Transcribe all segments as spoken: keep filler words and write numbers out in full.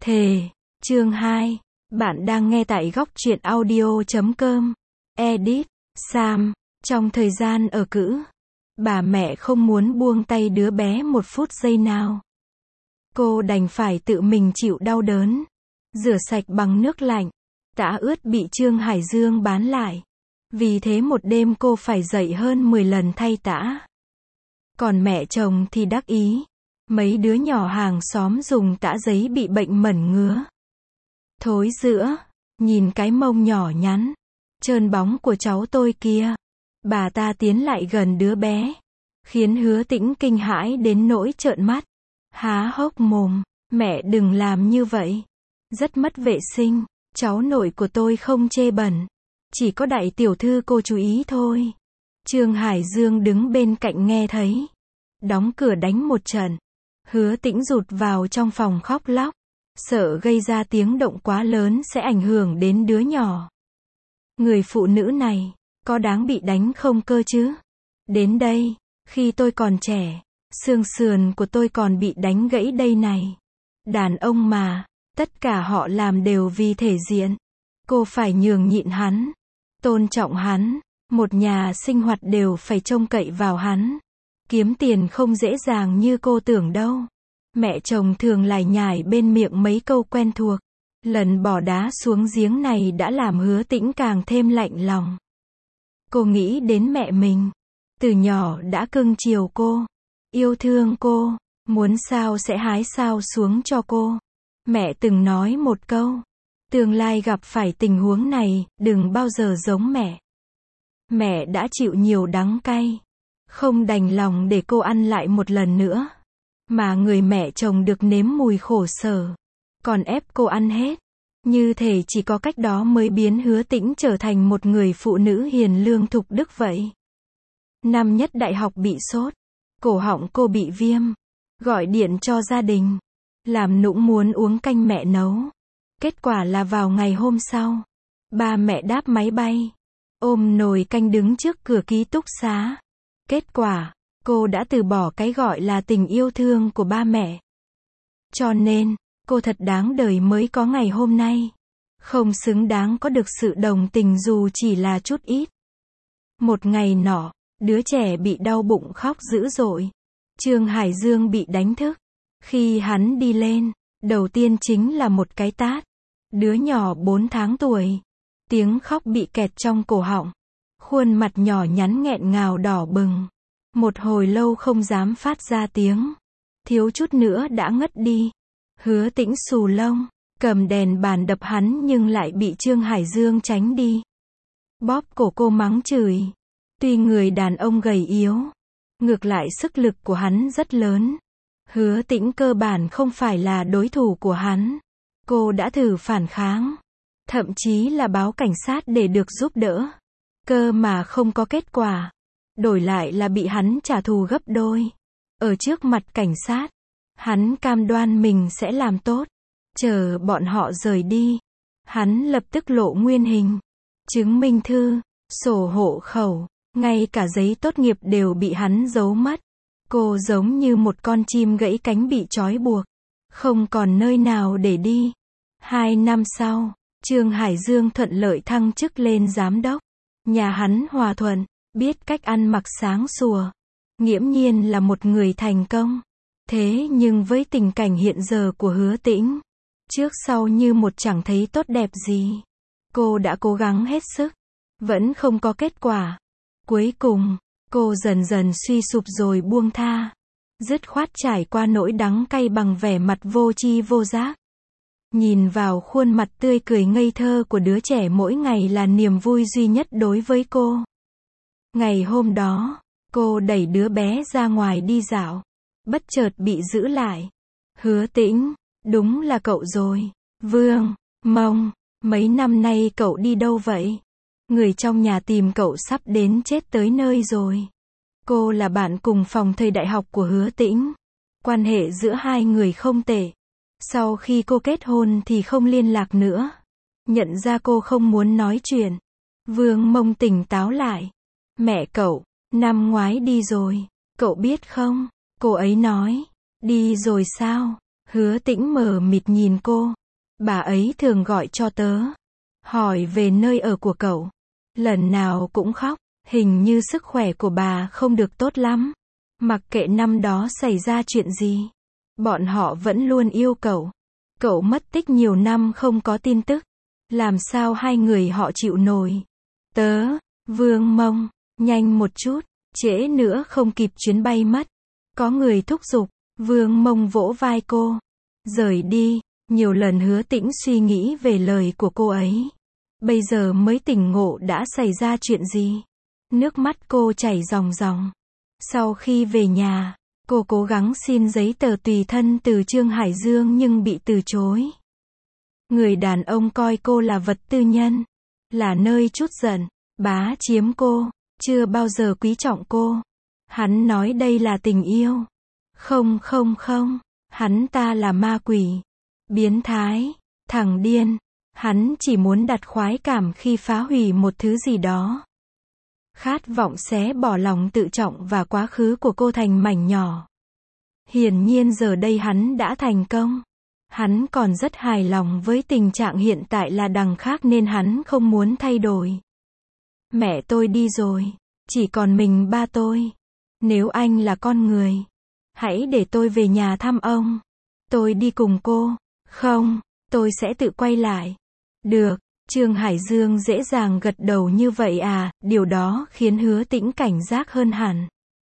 Thề, chương hai. Bạn đang nghe tại góc truyện audio chấm com. Edit, Sam. Trong thời gian ở cữ, bà mẹ không muốn buông tay đứa bé một phút giây nào. Cô đành phải tự mình chịu đau đớn, rửa sạch bằng nước lạnh, tã ướt bị Trương Hải Dương bán lại. Vì thế một đêm cô phải dậy hơn mười lần thay tã. Còn mẹ chồng thì đắc ý. Mấy đứa nhỏ hàng xóm dùng tã giấy bị bệnh mẩn ngứa. Thối rữa, nhìn cái mông nhỏ nhắn, trơn bóng của cháu tôi kia. Bà ta tiến lại gần đứa bé, khiến Hứa Tĩnh kinh hãi đến nỗi trợn mắt, há hốc mồm, mẹ đừng làm như vậy. Rất mất vệ sinh, cháu nội của tôi không chê bẩn. Chỉ có đại tiểu thư cô chú ý thôi. Trương Hải Dương đứng bên cạnh nghe thấy. Đóng cửa đánh một trận. Hứa Tĩnh rụt vào trong phòng khóc lóc. Sợ gây ra tiếng động quá lớn sẽ ảnh hưởng đến đứa nhỏ. Người phụ nữ này, có đáng bị đánh không cơ chứ? Đến đây, khi tôi còn trẻ, xương sườn của tôi còn bị đánh gãy đây này. Đàn ông mà, tất cả họ làm đều vì thể diện. Cô phải nhường nhịn hắn, tôn trọng hắn, một nhà sinh hoạt đều phải trông cậy vào hắn. Kiếm tiền không dễ dàng như cô tưởng đâu. Mẹ chồng thường lải nhải bên miệng mấy câu quen thuộc. Lần bỏ đá xuống giếng này đã làm Hứa Tĩnh càng thêm lạnh lòng. Cô nghĩ đến mẹ mình. Từ nhỏ đã cưng chiều cô, yêu thương cô, muốn sao sẽ hái sao xuống cho cô. Mẹ từng nói một câu, tương lai gặp phải tình huống này, đừng bao giờ giống mẹ. Mẹ đã chịu nhiều đắng cay, không đành lòng để cô ăn lại một lần nữa. Mà người mẹ chồng được nếm mùi khổ sở, còn ép cô ăn hết. Như thể chỉ có cách đó mới biến Hứa Tĩnh trở thành một người phụ nữ hiền lương thục đức vậy. Năm nhất đại học bị sốt, cổ họng cô bị viêm, gọi điện cho gia đình, làm nũng muốn uống canh mẹ nấu. Kết quả là vào ngày hôm sau, ba mẹ đáp máy bay, ôm nồi canh đứng trước cửa ký túc xá. Kết quả, cô đã từ bỏ cái gọi là tình yêu thương của ba mẹ. Cho nên, cô thật đáng đời mới có ngày hôm nay. Không xứng đáng có được sự đồng tình dù chỉ là chút ít. Một ngày nọ, đứa trẻ bị đau bụng khóc dữ dội. Trương Hải Dương bị đánh thức. Khi hắn đi lên, đầu tiên chính là một cái tát. Đứa nhỏ bốn tháng tuổi. Tiếng khóc bị kẹt trong cổ họng. Khuôn mặt nhỏ nhắn nghẹn ngào đỏ bừng. Một hồi lâu không dám phát ra tiếng. Thiếu chút nữa đã ngất đi. Hứa Tĩnh xù lông, cầm đèn bàn đập hắn nhưng lại bị Trương Hải Dương tránh đi. Bóp cổ cô mắng chửi. Tuy người đàn ông gầy yếu, ngược lại sức lực của hắn rất lớn. Hứa Tĩnh cơ bản không phải là đối thủ của hắn. Cô đã thử phản kháng, thậm chí là báo cảnh sát để được giúp đỡ. Cơ mà không có kết quả. Đổi lại là bị hắn trả thù gấp đôi. Ở trước mặt cảnh sát, hắn cam đoan mình sẽ làm tốt. Chờ bọn họ rời đi, hắn lập tức lộ nguyên hình, chứng minh thư, sổ hộ khẩu, ngay cả giấy tốt nghiệp đều bị hắn giấu mất. Cô giống như một con chim gãy cánh bị trói buộc, không còn nơi nào để đi. Hai năm sau, Trương Hải Dương thuận lợi thăng chức lên giám đốc. Nhà hắn hòa thuận, biết cách ăn mặc sáng sủa, nghiễm nhiên là một người thành công. Thế nhưng với tình cảnh hiện giờ của Hứa Tĩnh, trước sau như một chẳng thấy tốt đẹp gì. Cô đã cố gắng hết sức, vẫn không có kết quả. Cuối cùng, cô dần dần suy sụp rồi buông tha. Dứt khoát trải qua nỗi đắng cay bằng vẻ mặt vô tri vô giác. Nhìn vào khuôn mặt tươi cười ngây thơ của đứa trẻ mỗi ngày là niềm vui duy nhất đối với cô. Ngày hôm đó, cô đẩy đứa bé ra ngoài đi dạo. Bất chợt bị giữ lại. Hứa Tĩnh, đúng là cậu rồi. Vương, Mông, mấy năm nay cậu đi đâu vậy? Người trong nhà tìm cậu sắp đến chết tới nơi rồi. Cô là bạn cùng phòng thời đại học của Hứa Tĩnh. Quan hệ giữa hai người không tệ. Sau khi cô kết hôn thì không liên lạc nữa. Nhận ra cô không muốn nói chuyện. Vương Mông tỉnh táo lại. Mẹ cậu, năm ngoái đi rồi. Cậu biết không? Cô ấy nói. Đi rồi sao? Hứa Tĩnh mờ mịt nhìn cô. Bà ấy thường gọi cho tớ. Hỏi về nơi ở của cậu. Lần nào cũng khóc. Hình như sức khỏe của bà không được tốt lắm. Mặc kệ năm đó xảy ra chuyện gì. Bọn họ vẫn luôn yêu cậu. Cậu mất tích nhiều năm không có tin tức. Làm sao hai người họ chịu nổi. Tớ, Vương Mông, nhanh một chút. Trễ nữa không kịp chuyến bay mất. Có người thúc giục. Vương Mông vỗ vai cô. Rời đi. Nhiều lần Hứa Tĩnh suy nghĩ về lời của cô ấy. Bây giờ mới tỉnh ngộ đã xảy ra chuyện gì. Nước mắt cô chảy ròng ròng. Sau khi về nhà, cô cố gắng xin giấy tờ tùy thân từ Trương Hải Dương nhưng bị từ chối. Người đàn ông coi cô là vật tư nhân. Là nơi trút giận. Bá chiếm cô. Chưa bao giờ quý trọng cô. Hắn nói đây là tình yêu. Không không không. Hắn ta là ma quỷ. Biến thái. Thằng điên. Hắn chỉ muốn đặt khoái cảm khi phá hủy một thứ gì đó. Khát vọng xé bỏ lòng tự trọng và quá khứ của cô thành mảnh nhỏ. Hiển nhiên giờ đây hắn đã thành công. Hắn còn rất hài lòng với tình trạng hiện tại là đằng khác nên hắn không muốn thay đổi. Mẹ tôi đi rồi. Chỉ còn mình ba tôi. Nếu anh là con người, hãy để tôi về nhà thăm ông. Tôi đi cùng cô. Không, tôi sẽ tự quay lại. Được. Trương Hải Dương dễ dàng gật đầu như vậy à, điều đó khiến Hứa Tĩnh cảnh giác hơn hẳn.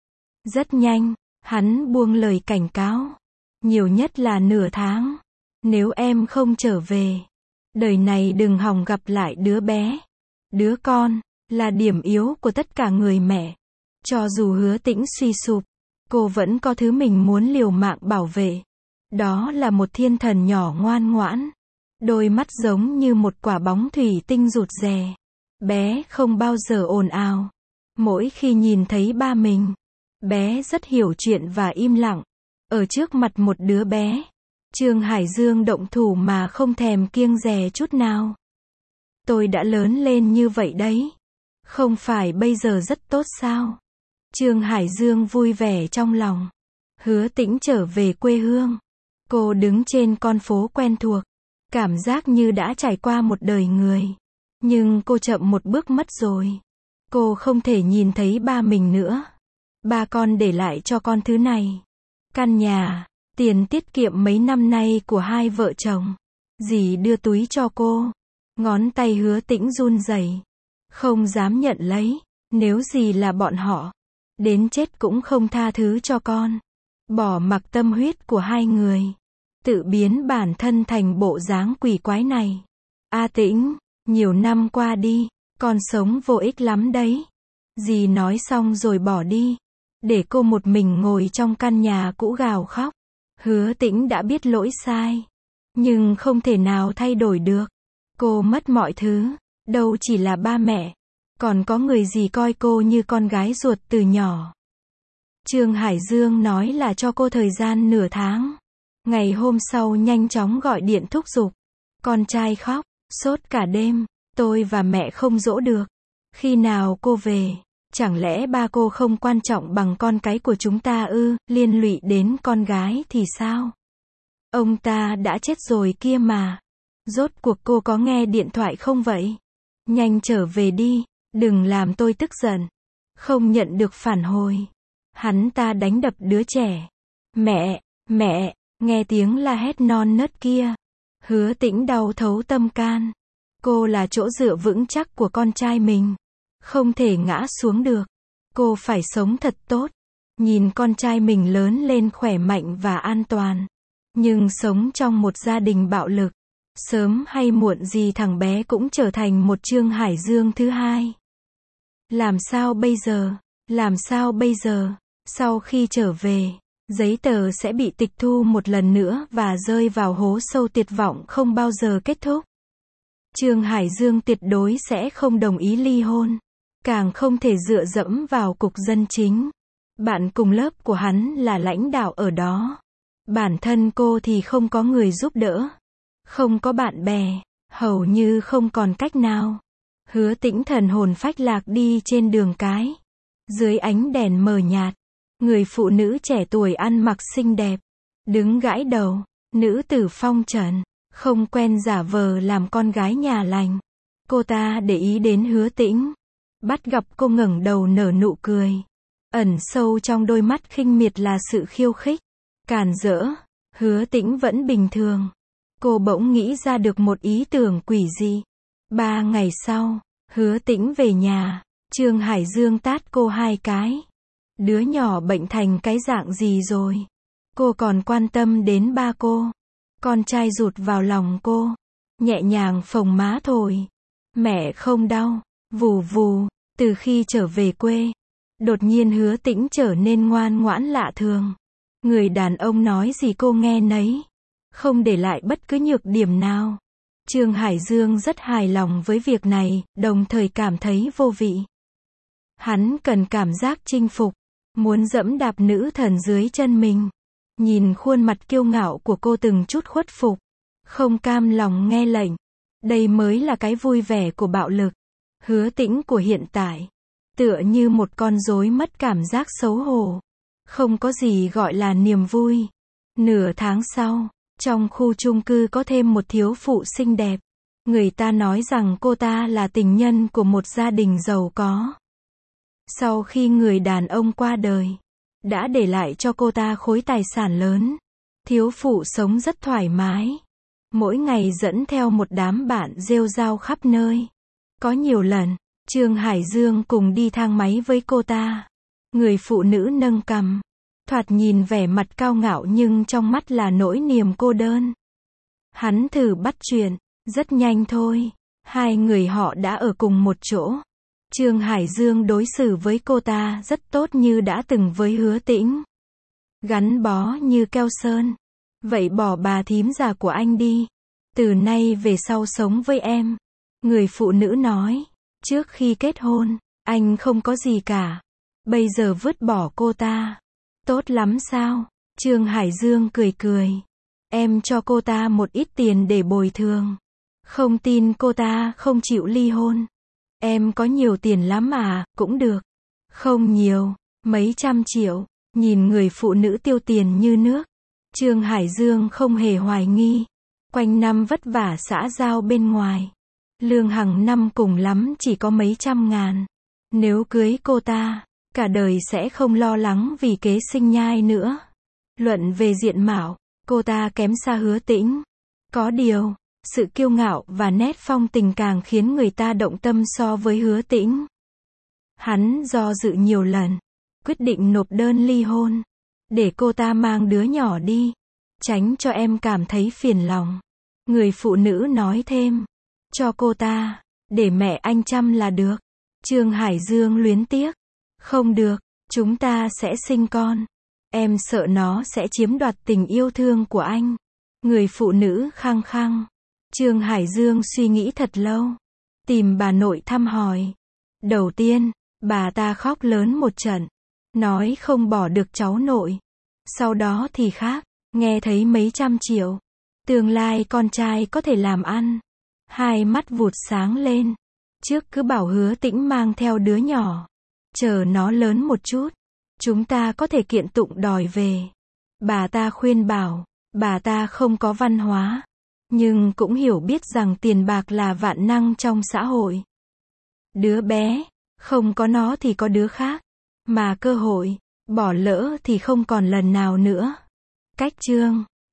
Rất nhanh, hắn buông lời cảnh cáo. Nhiều nhất là nửa tháng. Nếu em không trở về, đời này đừng hòng gặp lại đứa bé. Đứa con, là điểm yếu của tất cả người mẹ. Cho dù Hứa Tĩnh suy sụp, cô vẫn có thứ mình muốn liều mạng bảo vệ. Đó là một thiên thần nhỏ ngoan ngoãn. Đôi mắt giống như một quả bóng thủy tinh rụt rè. Bé không bao giờ ồn ào. Mỗi khi nhìn thấy ba mình, bé rất hiểu chuyện và im lặng. Ở trước mặt một đứa bé, Trương Hải Dương động thủ mà không thèm kiêng dè chút nào. Tôi đã lớn lên như vậy đấy. Không phải bây giờ rất tốt sao? Trương Hải Dương vui vẻ trong lòng. Hứa Tĩnh trở về quê hương. Cô đứng trên con phố quen thuộc. Cảm giác như đã trải qua một đời người. Nhưng cô chậm một bước mất rồi. Cô không thể nhìn thấy ba mình nữa. Ba con để lại cho con thứ này. Căn nhà, tiền tiết kiệm mấy năm nay của hai vợ chồng. Dì đưa túi cho cô. Ngón tay Hứa Tĩnh run rẩy. Không dám nhận lấy. Nếu dì là bọn họ, đến chết cũng không tha thứ cho con. Bỏ mặc tâm huyết của hai người. Tự biến bản thân thành bộ dáng quỷ quái này. A Tĩnh, nhiều năm qua đi, con sống vô ích lắm đấy. Dì nói xong rồi bỏ đi. Để cô một mình ngồi trong căn nhà cũ gào khóc. Hứa Tĩnh đã biết lỗi sai. Nhưng không thể nào thay đổi được. Cô mất mọi thứ. Đâu chỉ là ba mẹ. Còn có người gì coi cô như con gái ruột từ nhỏ. Trương Hải Dương nói là cho cô thời gian nửa tháng. Ngày hôm sau nhanh chóng gọi điện thúc giục. Con trai khóc, sốt cả đêm. Tôi và mẹ không dỗ được. Khi nào cô về? Chẳng lẽ ba cô không quan trọng bằng con cái của chúng ta ư? Liên lụy đến con gái thì sao? Ông ta đã chết rồi kia mà. Rốt cuộc cô có nghe điện thoại không vậy? Nhanh trở về đi. Đừng làm tôi tức giận. Không nhận được phản hồi. Hắn ta đánh đập đứa trẻ. Mẹ, mẹ, nghe tiếng la hét non nớt kia. Hứa Tĩnh đau thấu tâm can. Cô là chỗ dựa vững chắc của con trai mình. Không thể ngã xuống được. Cô phải sống thật tốt. Nhìn con trai mình lớn lên khỏe mạnh và an toàn. Nhưng sống trong một gia đình bạo lực. Sớm hay muộn gì thằng bé cũng trở thành một Trương Hải Dương thứ hai. Làm sao bây giờ? Làm sao bây giờ? Sau khi trở về, giấy tờ sẽ bị tịch thu một lần nữa và rơi vào hố sâu tuyệt vọng không bao giờ kết thúc. Trương Hải Dương tuyệt đối sẽ không đồng ý ly hôn. Càng không thể dựa dẫm vào cục dân chính. Bạn cùng lớp của hắn là lãnh đạo ở đó. Bản thân cô thì không có người giúp đỡ. Không có bạn bè. Hầu như không còn cách nào. Hứa Tĩnh thần hồn phách lạc đi trên đường cái. Dưới ánh đèn mờ nhạt. Người phụ nữ trẻ tuổi ăn mặc xinh đẹp. Đứng gãi đầu. Nữ tử phong trần, không quen giả vờ làm con gái nhà lành. Cô ta để ý đến Hứa Tĩnh. Bắt gặp cô ngẩng đầu nở nụ cười. Ẩn sâu trong đôi mắt khinh miệt là sự khiêu khích, càn rỡ. Hứa Tĩnh vẫn bình thường. Cô bỗng nghĩ ra được một ý tưởng quỷ dị. Ba ngày sau, Hứa Tĩnh về nhà. Trương Hải Dương tát cô hai cái. Đứa nhỏ bệnh thành cái dạng gì rồi? Cô còn quan tâm đến ba cô. Con trai rụt vào lòng cô, nhẹ nhàng phồng má thổi. Mẹ không đau. Vù vù. Từ khi trở về quê, đột nhiên Hứa Tĩnh trở nên ngoan ngoãn lạ thường. Người đàn ông nói gì cô nghe nấy, không để lại bất cứ nhược điểm nào. Trương Hải Dương rất hài lòng với việc này, đồng thời cảm thấy vô vị. Hắn cần cảm giác chinh phục, muốn dẫm đạp nữ thần dưới chân mình. Nhìn khuôn mặt kiêu ngạo của cô từng chút khuất phục, không cam lòng nghe lệnh. Đây mới là cái vui vẻ của bạo lực. Hứa Tĩnh của hiện tại, tựa như một con rối mất cảm giác xấu hổ. Không có gì gọi là niềm vui. Nửa tháng sau, trong khu chung cư có thêm một thiếu phụ xinh đẹp. Người ta nói rằng cô ta là tình nhân của một gia đình giàu có. Sau khi người đàn ông qua đời, đã để lại cho cô ta khối tài sản lớn. Thiếu phụ sống rất thoải mái. Mỗi ngày dẫn theo một đám bạn rêu rao khắp nơi. Có nhiều lần, Trương Hải Dương cùng đi thang máy với cô ta. Người phụ nữ nâng cằm, thoạt nhìn vẻ mặt cao ngạo nhưng trong mắt là nỗi niềm cô đơn. Hắn thử bắt chuyện, rất nhanh thôi. Hai người họ đã ở cùng một chỗ. Trương Hải Dương đối xử với cô ta rất tốt như đã từng với Hứa Tĩnh. Gắn bó như keo sơn. Vậy bỏ bà thím già của anh đi. Từ nay về sau sống với em. Người phụ nữ nói. Trước khi kết hôn, anh không có gì cả. Bây giờ vứt bỏ cô ta. Tốt lắm sao? Trương Hải Dương cười cười. Em cho cô ta một ít tiền để bồi thường. Không tin cô ta không chịu ly hôn. Em có nhiều tiền lắm à, cũng được. Không nhiều, mấy trăm triệu. Nhìn người phụ nữ tiêu tiền như nước, Trương Hải Dương không hề hoài nghi. Quanh năm vất vả xã giao bên ngoài, lương hàng năm cùng lắm chỉ có mấy trăm ngàn. Nếu cưới cô ta, cả đời sẽ không lo lắng vì kế sinh nhai nữa. Luận về diện mạo, cô ta kém xa Hứa Tĩnh. Có điều, sự kiêu ngạo và nét phong tình càng khiến người ta động tâm so với Hứa Tĩnh. Hắn do dự nhiều lần, quyết định nộp đơn ly hôn, để cô ta mang đứa nhỏ đi, tránh cho em cảm thấy phiền lòng. Người phụ nữ nói thêm, cho cô ta, để mẹ anh chăm là được. Trương Hải Dương luyến tiếc, không được, chúng ta sẽ sinh con. Em sợ nó sẽ chiếm đoạt tình yêu thương của anh. Người phụ nữ khăng khăng. Trương Hải Dương suy nghĩ thật lâu, tìm bà nội thăm hỏi. Đầu tiên, bà ta khóc lớn một trận, nói không bỏ được cháu nội. Sau đó thì khác, nghe thấy mấy trăm triệu, tương lai con trai có thể làm ăn. Hai mắt vụt sáng lên. Trước cứ bảo Hứa Tĩnh mang theo đứa nhỏ, chờ nó lớn một chút, chúng ta có thể kiện tụng đòi về. Bà ta khuyên bảo, bà ta không có văn hóa, nhưng cũng hiểu biết rằng tiền bạc là vạn năng trong xã hội. Đứa bé, không có nó thì có đứa khác, mà cơ hội, bỏ lỡ thì không còn lần nào nữa. Cách chương